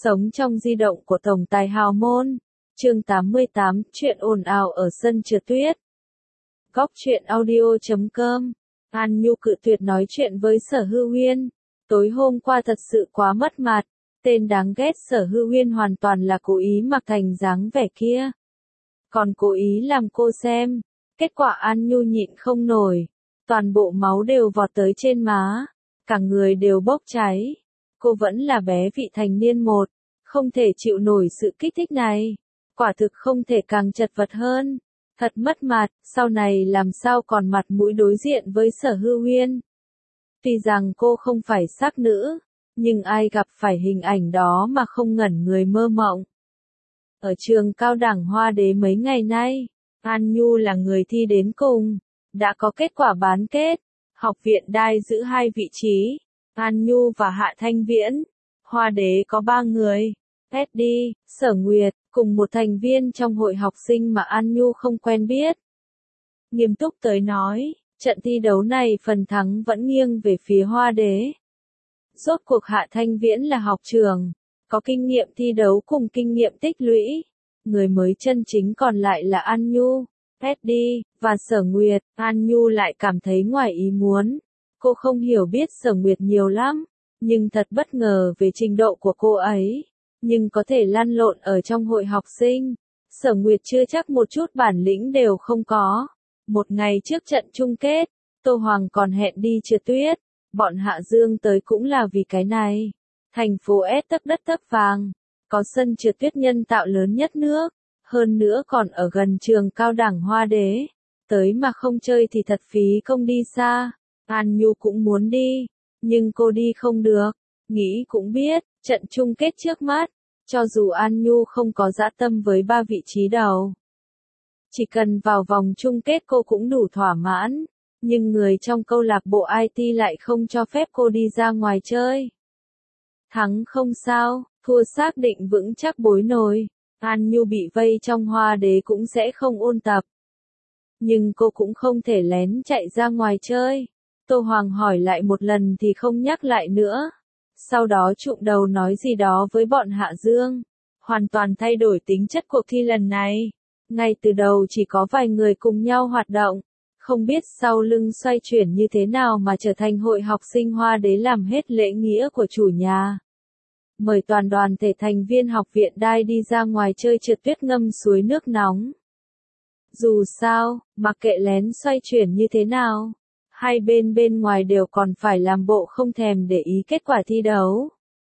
Sống trong di động của tổng tài hào môn. Chương 88, chuyện ồn ào ở sân trượt tuyết. Góc truyện audio.com. An Nhu cự tuyệt nói chuyện với Sở Hư Uyên. Tối hôm qua thật sự quá mất mặt. Tên đáng ghét Sở Hư Uyên hoàn toàn là cố ý mặc thành dáng vẻ kia. Còn cố ý làm cô xem. Kết quả An Nhu nhịn không nổi. Toàn bộ máu đều vọt tới trên má. Cả người đều bốc cháy. Cô vẫn là bé vị thành niên một. Không thể chịu nổi sự kích thích này. Quả thực không thể càng chật vật hơn. Thật mất mặt, sau này làm sao còn mặt mũi đối diện với Sở Hư Uyên. Tuy rằng cô không phải sắc nữ, nhưng ai gặp phải hình ảnh đó mà không ngẩn người mơ mộng. Ở trường cao đẳng Hoa Đế mấy ngày nay, An Nhu là người thi đến cùng, đã có kết quả bán kết. Học viện Đai giữ 2 vị trí, An Nhu và Hạ Thanh Viễn. Hoa Đế có 3 người, Eddie, Sở Nguyệt, cùng một thành viên trong hội học sinh mà An Nhu không quen biết. Nghiêm túc tới nói, trận thi đấu này phần thắng vẫn nghiêng về phía Hoa Đế. Rốt cuộc Hạ Thanh Viễn là học trưởng, có kinh nghiệm thi đấu cùng kinh nghiệm tích lũy. Người mới chân chính còn lại là An Nhu, Eddie, và Sở Nguyệt. An Nhu lại cảm thấy ngoài ý muốn. Cô không hiểu biết Sở Nguyệt nhiều lắm, nhưng thật bất ngờ về trình độ của cô ấy. Nhưng có thể lăn lộn ở trong hội học sinh. Sở Nguyệt chưa chắc một chút bản lĩnh đều không có. Một ngày trước trận chung kết, Tô Hoàng còn hẹn đi trượt tuyết. Bọn Hạ Dương tới cũng là vì cái này. Thành phố S tấc đất tấc vàng, có sân trượt tuyết nhân tạo lớn nhất nước. Hơn nữa còn ở gần trường cao đẳng Hoa Đế. Tới mà không chơi thì thật phí công đi xa. An Nhu cũng muốn đi, nhưng cô đi không được. Nghĩ cũng biết, trận chung kết trước mắt, cho dù An Nhu không có dã tâm với 3 vị trí đầu. Chỉ cần vào vòng chung kết cô cũng đủ thỏa mãn, nhưng người trong câu lạc bộ IT lại không cho phép cô đi ra ngoài chơi. Thắng không sao, thua xác định vững chắc bối nổi. An Nhu bị vây trong Hoa Đế cũng sẽ không ôn tập. Nhưng cô cũng không thể lén chạy ra ngoài chơi. Tô Hoàng hỏi lại một lần thì không nhắc lại nữa. Sau đó trụm đầu nói gì đó với bọn Hạ Dương. Hoàn toàn thay đổi tính chất cuộc thi lần này. Ngay từ đầu chỉ có vài người cùng nhau hoạt động. Không biết sau lưng xoay chuyển như thế nào mà trở thành hội học sinh Hoa Đế làm hết lễ nghĩa của chủ nhà. Mời toàn đoàn thể thành viên học viện Đai đi ra ngoài chơi trượt tuyết ngâm suối nước nóng. Dù sao, mặc kệ lén xoay chuyển như thế nào, hai bên ngoài đều còn phải làm bộ không thèm để ý kết quả thi đấu.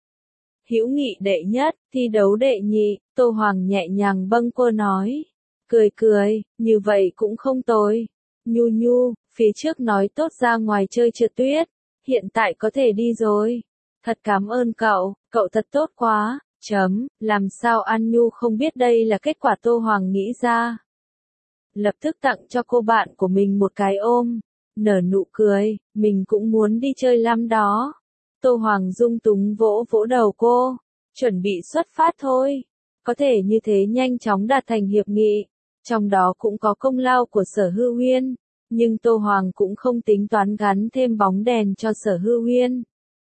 Hữu nghị đệ nhất, thi đấu đệ nhị, Tô Hoàng nhẹ nhàng bâng quơ nói. Cười, như vậy cũng không tồi. Nhu, phía trước nói tốt ra ngoài chơi trượt tuyết, hiện tại có thể đi rồi. Thật cảm ơn cậu thật tốt quá, làm sao An Nhu không biết đây là kết quả Tô Hoàng nghĩ ra. Lập tức tặng cho cô bạn của mình một cái ôm, nở nụ cười, mình cũng muốn đi chơi lắm đó. Tô Hoàng dung túng vỗ đầu cô, chuẩn bị xuất phát thôi. Có thể như thế nhanh chóng đạt thành hiệp nghị, trong đó cũng có công lao của Sở Hư Uyên, nhưng Tô Hoàng cũng không tính toán gắn thêm bóng đèn cho Sở Hư Uyên.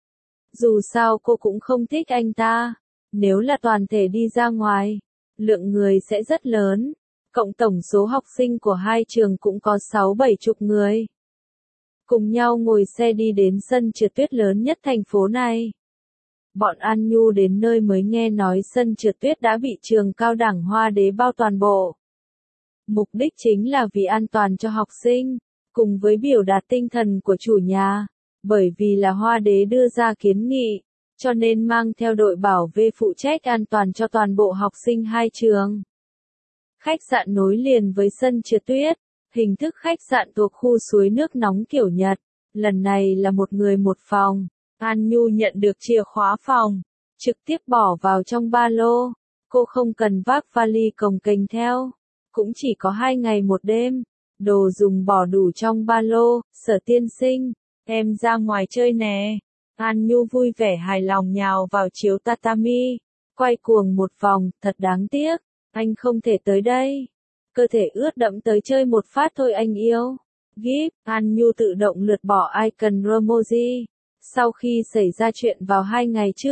Dù sao cô cũng không thích anh ta, nếu là toàn thể đi ra ngoài, lượng người sẽ rất lớn, cộng tổng số học sinh của hai trường cũng có 6-7 chục người. Cùng nhau ngồi xe đi đến sân trượt tuyết lớn nhất thành phố này. Bọn An Nhu đến nơi mới nghe nói sân trượt tuyết đã bị trường cao đẳng Hoa Đế bao toàn bộ. Mục đích chính là vì an toàn cho học sinh, cùng với biểu đạt tinh thần của chủ nhà. Bởi vì là Hoa Đế đưa ra kiến nghị, cho nên mang theo đội bảo vệ phụ trách an toàn cho toàn bộ học sinh hai trường. Khách sạn nối liền với sân trượt tuyết, hình thức khách sạn thuộc khu suối nước nóng kiểu Nhật. Lần này là một người một phòng. An Nhu nhận được chìa khóa phòng, trực tiếp bỏ vào trong ba lô. Cô không cần vác vali cồng kềnh theo, cũng chỉ có 2 ngày 1 đêm. Đồ dùng bỏ đủ trong ba lô. Sở tiên sinh, em ra ngoài chơi nè. An Nhu vui vẻ hài lòng nhào vào chiếu tatami, quay cuồng một vòng. Thật đáng tiếc, anh không thể tới đây. Cơ thể ướt đẫm tới chơi một phát thôi anh yêu. Gip, An Nhu tự động lượt bỏ icon Ramoji. Sau khi xảy ra chuyện vào 2 ngày trước,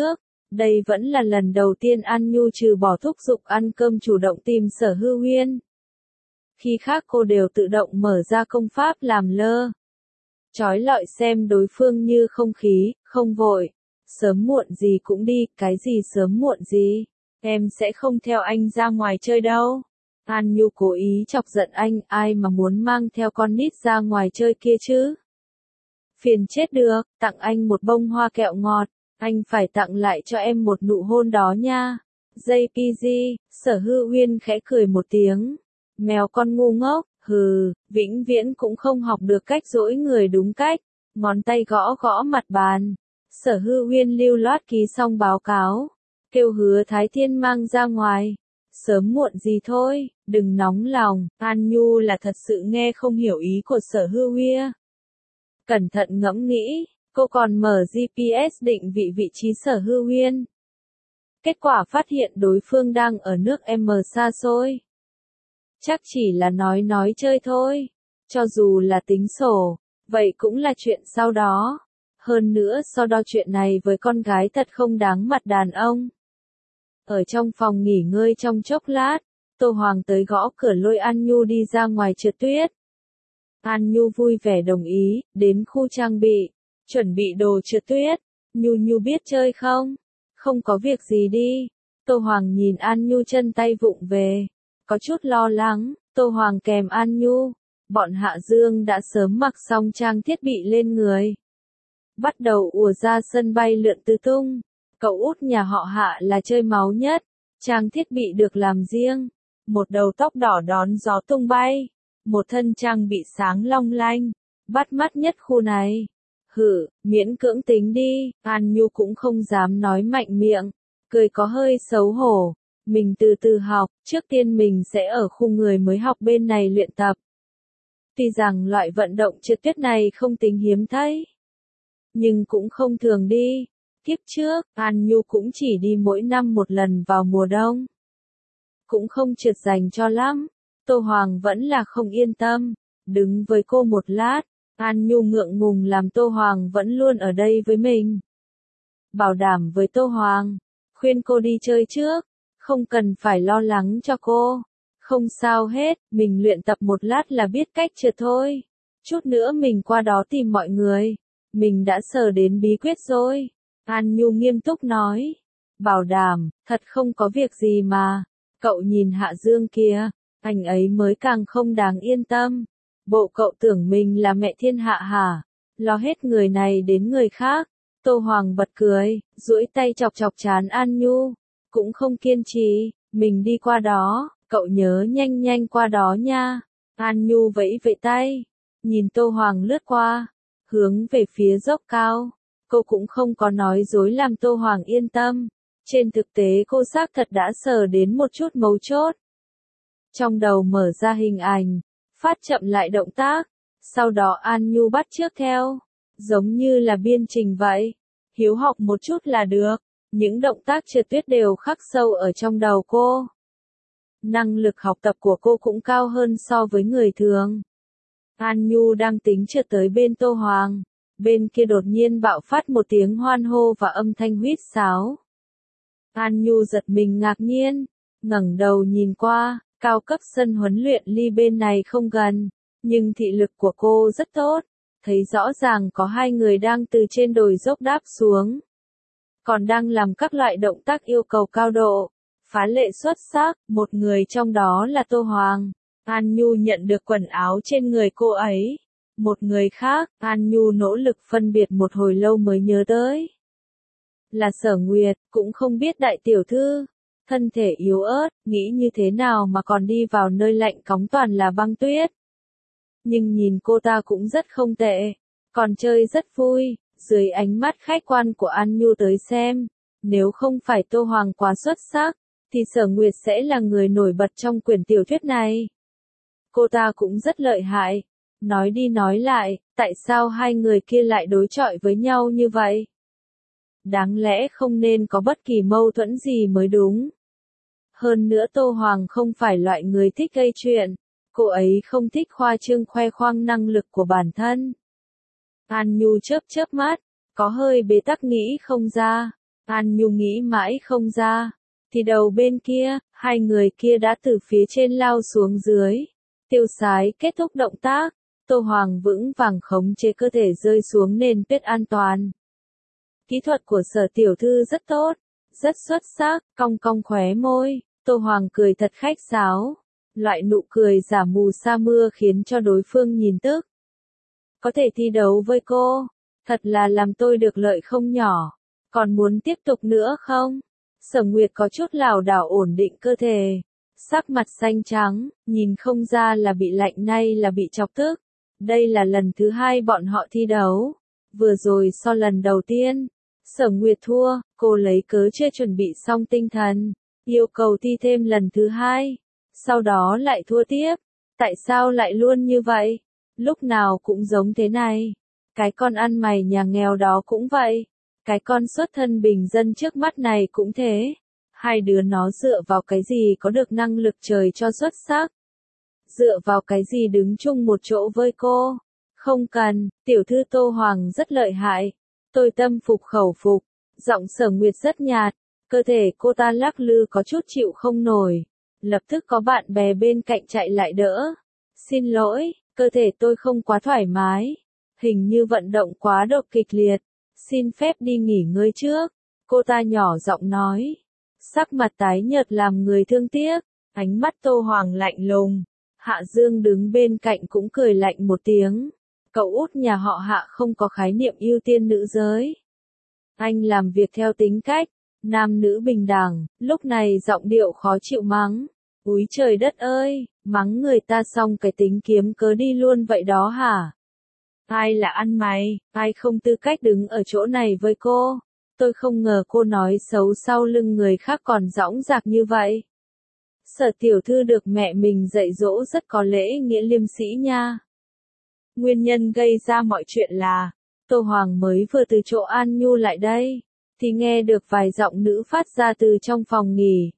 Đây vẫn là lần đầu tiên An Nhu trừ bỏ thúc giục ăn cơm chủ động tìm Sở Hư Uyên. Khi khác cô đều tự động mở ra công pháp làm lơ. Chói lọi xem đối phương như không khí, không vội. Sớm muộn gì cũng đi, cái gì sớm muộn gì. Em sẽ không theo anh ra ngoài chơi đâu. An Nhu cố ý chọc giận anh, ai mà muốn mang theo con nít ra ngoài chơi kia chứ. Phiền chết được, tặng anh một bông hoa kẹo ngọt, anh phải tặng lại cho em một nụ hôn đó nha. JPG, Sở Hư Uyên khẽ cười một tiếng. Mèo con ngu ngốc, hừ, vĩnh viễn cũng không học được cách dỗi người đúng cách. Ngón tay gõ gõ mặt bàn. Sở Hư Uyên lưu loát ký xong báo cáo. Kêu Hứa Thái Thiên mang ra ngoài. Sớm muộn gì thôi, đừng nóng lòng. An Nhu là thật sự nghe không hiểu ý của Sở Hư Uyên. Cẩn thận ngẫm nghĩ, cô còn mở GPS định vị trí Sở Hư Uyên. Kết quả phát hiện đối phương đang ở nước M xa xôi. Chắc chỉ là nói chơi thôi. Cho dù là tính sổ, vậy cũng là chuyện sau đó. Hơn nữa so đo chuyện này với con gái thật không đáng mặt đàn ông. Ở trong phòng nghỉ ngơi trong chốc lát, Tô Hoàng tới gõ cửa lôi An Nhu đi ra ngoài trượt tuyết. An Nhu vui vẻ đồng ý, đến khu trang bị, chuẩn bị đồ trượt tuyết. Nhu biết chơi không? Không có việc gì đi. Tô Hoàng nhìn An Nhu chân tay vụng về, có chút lo lắng. Tô Hoàng kèm An Nhu, bọn Hạ Dương đã sớm mặc xong trang thiết bị lên người. Bắt đầu ùa ra sân bay lượn tứ tung. Cậu út nhà họ Hạ là chơi máu nhất, trang thiết bị được làm riêng. Một đầu tóc đỏ đón gió tung bay, một thân trang bị sáng long lanh, bắt mắt nhất khu này. Miễn cưỡng tính đi, An Nhu cũng không dám nói mạnh miệng, cười có hơi xấu hổ. Mình từ từ học, trước tiên mình sẽ ở khu người mới học bên này luyện tập. Tuy rằng loại vận động trượt tuyết này không tính hiếm thấy, nhưng cũng không thường đi. Kiếp trước, An Nhu cũng chỉ đi mỗi năm một lần vào mùa đông. Cũng không trượt dành cho lắm. Tô Hoàng vẫn là không yên tâm. Đứng với cô một lát, An Nhu ngượng ngùng làm Tô Hoàng vẫn luôn ở đây với mình. Bảo đảm với Tô Hoàng, khuyên cô đi chơi trước, không cần phải lo lắng cho cô. Không sao hết, mình luyện tập một lát là biết cách trượt thôi. Chút nữa mình qua đó tìm mọi người. Mình đã sờ đến bí quyết rồi. An Nhu nghiêm túc nói. Bảo đảm, thật không có việc gì mà. Cậu nhìn Hạ Dương kia, anh ấy mới càng không đáng yên tâm. Bộ cậu tưởng mình là mẹ thiên hạ hả? Lo hết người này đến người khác. Tô Hoàng bật cười, duỗi tay chọc chọc trán An Nhu. Cũng không kiên trì, mình đi qua đó, cậu nhớ nhanh qua đó nha. An Nhu vẫy vẫy tay, nhìn Tô Hoàng lướt qua, hướng về phía dốc cao. Cô cũng không có nói dối làm Tô Hoàng yên tâm. Trên thực tế cô xác thật đã sờ đến một chút mấu chốt. Trong đầu mở ra hình ảnh, phát chậm lại động tác, sau đó An Nhu bắt chước theo, giống như là biên trình vậy. Hiếu học một chút là được, những động tác trượt tuyết đều khắc sâu ở trong đầu cô. Năng lực học tập của cô cũng cao hơn so với người thường. An Nhu đang tính trượt tới bên Tô Hoàng, bên kia đột nhiên bạo phát một tiếng hoan hô và âm thanh huýt sáo. An Nhu giật mình ngạc nhiên, ngẩng đầu nhìn qua, cao cấp sân huấn luyện ly bên này không gần, nhưng thị lực của cô rất tốt, thấy rõ ràng có hai người đang từ trên đồi dốc đáp xuống, còn đang làm các loại động tác yêu cầu cao độ, phá lệ xuất sắc, một người trong đó là Tô Hoàng. An Nhu nhận được quần áo trên người cô ấy. Một người khác, An Nhu nỗ lực phân biệt một hồi lâu mới nhớ tới. Là Sở Nguyệt, cũng không biết đại tiểu thư. Thân thể yếu ớt, nghĩ như thế nào mà còn đi vào nơi lạnh cóng toàn là băng tuyết. Nhưng nhìn cô ta cũng rất không tệ, còn chơi rất vui, dưới ánh mắt khách quan của An Nhu tới xem. Nếu không phải Tô Hoàng quá xuất sắc, thì Sở Nguyệt sẽ là người nổi bật trong quyển tiểu thuyết này. Cô ta cũng rất lợi hại. Nói đi nói lại, tại sao hai người kia lại đối chọi với nhau như vậy? Đáng lẽ không nên có bất kỳ mâu thuẫn gì mới đúng. Hơn nữa Tô Hoàng không phải loại người thích gây chuyện. Cô ấy không thích khoa trương khoe khoang năng lực của bản thân. An Nhu chớp chớp mắt, có hơi bế tắc nghĩ không ra. An Nhu nghĩ mãi không ra. Thì đầu bên kia, hai người kia đã từ phía trên lao xuống dưới. Tiêu Sái kết thúc động tác. Tô Hoàng vững vàng khống chế cơ thể rơi xuống nền tuyết an toàn. Kỹ thuật của Sở tiểu thư rất tốt, rất xuất sắc, cong cong khóe môi, Tô Hoàng cười thật khách sáo. Loại nụ cười giả mù sa mưa khiến cho đối phương nhìn tức. Có thể thi đấu với cô, thật là làm tôi được lợi không nhỏ. Còn muốn tiếp tục nữa không? Sở Nguyệt có chút lảo đảo ổn định cơ thể. Sắc mặt xanh trắng, nhìn không ra là bị lạnh nay là bị chọc tức. Đây là lần thứ hai bọn họ thi đấu. Vừa rồi so lần đầu tiên, Sở Nguyệt thua, cô lấy cớ chưa chuẩn bị xong tinh thần, yêu cầu thi thêm lần thứ hai. Sau đó lại thua tiếp. Tại sao lại luôn như vậy? Lúc nào cũng giống thế này. Cái con ăn mày nhà nghèo đó cũng vậy. Cái con xuất thân bình dân trước mắt này cũng thế. Hai đứa nó dựa vào cái gì có được năng lực trời cho xuất sắc? Dựa vào cái gì đứng chung một chỗ với cô? Không cần, tiểu thư Tô Hoàng rất lợi hại. Tôi tâm phục khẩu phục. Giọng Sở Nguyệt rất nhạt. Cơ thể cô ta lắc lư có chút chịu không nổi. Lập tức có bạn bè bên cạnh chạy lại đỡ. Xin lỗi, cơ thể tôi không quá thoải mái. Hình như vận động quá độ kịch liệt. Xin phép đi nghỉ ngơi trước. Cô ta nhỏ giọng nói. Sắc mặt tái nhợt làm người thương tiếc. Ánh mắt Tô Hoàng lạnh lùng. Hạ Dương đứng bên cạnh cũng cười lạnh một tiếng. Cậu út nhà họ Hạ không có khái niệm ưu tiên nữ giới. Anh làm việc theo tính cách. Nam nữ bình đẳng, lúc này giọng điệu khó chịu mắng. Úi trời đất ơi, mắng người ta xong cái tính kiếm cớ đi luôn vậy đó hả? Ai là ăn mày, ai không tư cách đứng ở chỗ này với cô? Tôi không ngờ cô nói xấu sau lưng người khác còn dõng dạc như vậy. Sở tiểu thư được mẹ mình dạy dỗ rất có lễ nghĩa liêm sĩ nha. Nguyên nhân gây ra mọi chuyện là, Tô Hoàng mới vừa từ chỗ An Nhu lại đây, thì nghe được vài giọng nữ phát ra từ trong phòng nghỉ.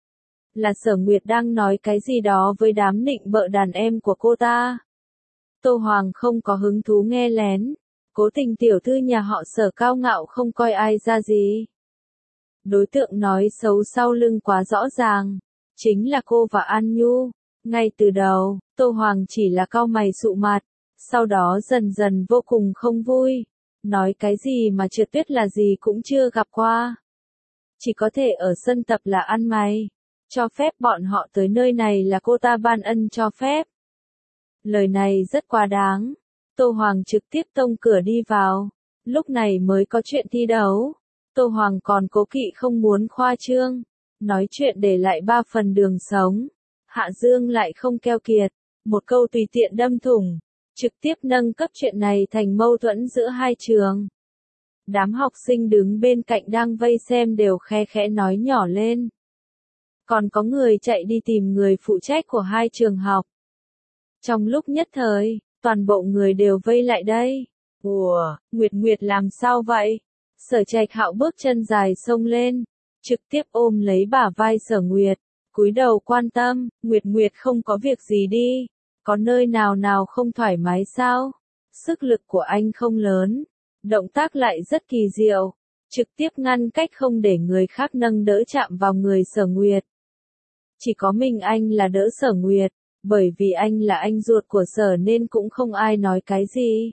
Là Sở Nguyệt đang nói cái gì đó với đám nịnh bợ đàn em của cô ta. Tô Hoàng không có hứng thú nghe lén. Cố Tình tiểu thư nhà họ Sở cao ngạo không coi ai ra gì. Đối tượng nói xấu sau lưng quá rõ ràng. Chính là cô và An Nhu. Ngay từ đầu, Tô Hoàng chỉ là cau mày sụ mặt. Sau đó dần dần vô cùng không vui. Nói cái gì mà trượt tuyết là gì cũng chưa gặp qua. Chỉ có thể ở sân tập là ăn mày. Cho phép bọn họ tới nơi này là cô ta ban ân cho phép. Lời này rất quá đáng. Tô Hoàng trực tiếp tông cửa đi vào. Lúc này mới có chuyện thi đấu. Tô Hoàng còn cố kỵ không muốn khoa trương. Nói chuyện để lại 3 phần đường sống. Hạ Dương lại không keo kiệt. Một câu tùy tiện đâm thủng. Trực tiếp nâng cấp chuyện này thành mâu thuẫn giữa hai trường. Đám học sinh đứng bên cạnh đang vây xem đều khe khẽ nói nhỏ lên. Còn có người chạy đi tìm người phụ trách của hai trường học. Trong lúc nhất thời, toàn bộ người đều vây lại đây. Ủa, Nguyệt Nguyệt làm sao vậy? Sở Trạch Hạo bước chân dài xông lên, trực tiếp ôm lấy bả vai Sở Nguyệt, cúi đầu quan tâm, Nguyệt Nguyệt không có việc gì đi, có nơi nào không thoải mái sao? Sức lực của anh không lớn, động tác lại rất kỳ diệu, trực tiếp ngăn cách không để người khác nâng đỡ chạm vào người Sở Nguyệt. Chỉ có mình anh là đỡ Sở Nguyệt, bởi vì anh là anh ruột của Sở nên cũng không ai nói cái gì.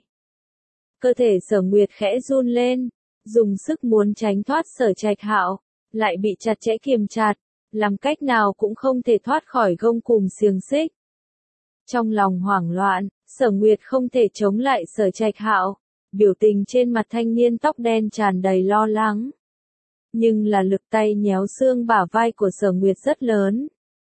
Cơ thể Sở Nguyệt khẽ run lên, dùng sức muốn tránh thoát Sở Trạch Hạo, lại bị chặt chẽ kiềm chặt, làm cách nào cũng không thể thoát khỏi gông cùm xiềng xích. Trong lòng hoảng loạn, Sở Nguyệt không thể chống lại Sở Trạch Hạo, biểu tình trên mặt thanh niên tóc đen tràn đầy lo lắng. Nhưng là lực tay nhéo xương bả vai của Sở Nguyệt rất lớn.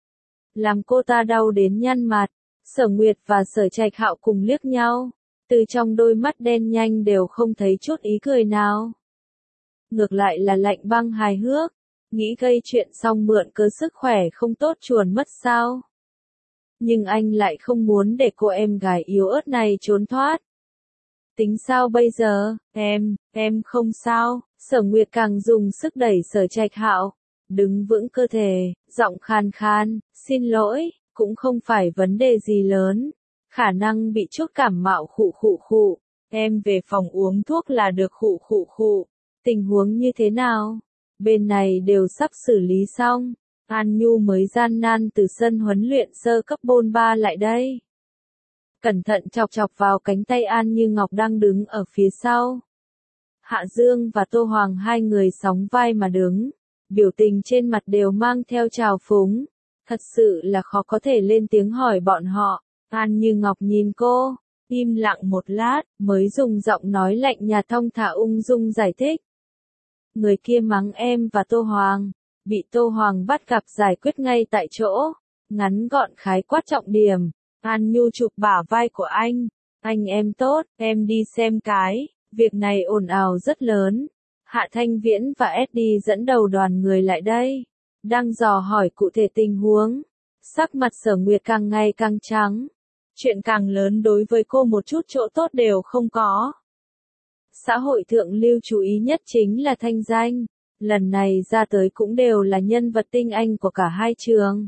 Làm cô ta đau đến nhăn mặt, Sở Nguyệt và Sở Trạch Hạo cùng liếc nhau, từ trong đôi mắt đen nhanh đều không thấy chút ý cười nào. Ngược lại là Lạnh Băng hài hước, nghĩ gây chuyện xong mượn cớ sức khỏe không tốt chuồn mất sao. Nhưng anh lại không muốn để cô em gái yếu ớt này trốn thoát. Tính sao bây giờ, em không sao, Sở Nguyệt càng dùng sức đẩy Sở Trạch Hạo, đứng vững cơ thể, giọng khan khan, xin lỗi, cũng không phải vấn đề gì lớn, khả năng bị chút cảm mạo khụ, em về phòng uống thuốc là được khụ. Tình huống như thế nào? Bên này đều sắp xử lý xong. An Nhu mới gian nan từ sân huấn luyện sơ cấp bôn ba lại đây. Cẩn thận chọc chọc vào cánh tay An Như Ngọc đang đứng ở phía sau. Hạ Dương và Tô Hoàng hai người sóng vai mà đứng, biểu tình trên mặt đều mang theo trào phúng. Thật sự là khó có thể lên tiếng hỏi bọn họ. An Như Ngọc nhìn cô, im lặng một lát, mới dùng giọng nói lạnh nhạt thong thả ung dung giải thích. Người kia mắng em và Tô Hoàng, bị Tô Hoàng bắt gặp giải quyết ngay tại chỗ, ngắn gọn khái quát trọng điểm. An Nhu chụp bả vai của anh em tốt, em đi xem cái, việc này ồn ào rất lớn. Hạ Thanh Viễn và Eddie dẫn đầu đoàn người lại đây, đang dò hỏi cụ thể tình huống. Sắc mặt Sở Nguyệt càng ngày càng trắng, chuyện càng lớn đối với cô một chút chỗ tốt đều không có. Xã hội thượng lưu chú ý nhất chính là thanh danh, lần này ra tới cũng đều là nhân vật tinh anh của cả hai trường.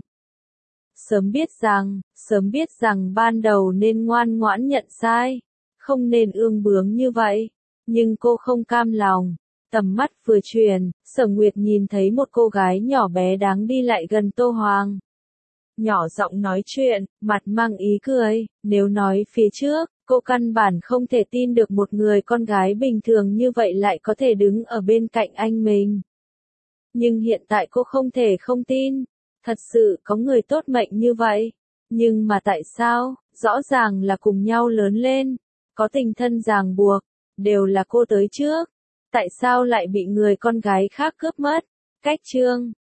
Sớm biết rằng ban đầu nên ngoan ngoãn nhận sai, không nên ương bướng như vậy, nhưng cô không cam lòng. Tầm mắt vừa chuyển, Sở Nguyệt nhìn thấy một cô gái nhỏ bé đáng đi lại gần Tô Hoàng. Nhỏ giọng nói chuyện, mặt mang ý cười, nếu nói phía trước, cô căn bản không thể tin được một người con gái bình thường như vậy lại có thể đứng ở bên cạnh anh mình. Nhưng hiện tại cô không thể không tin, thật sự có người tốt mệnh như vậy. Nhưng mà tại sao, rõ ràng là cùng nhau lớn lên, có tình thân ràng buộc, đều là cô tới trước. Tại sao lại bị người con gái khác cướp mất? Cách chương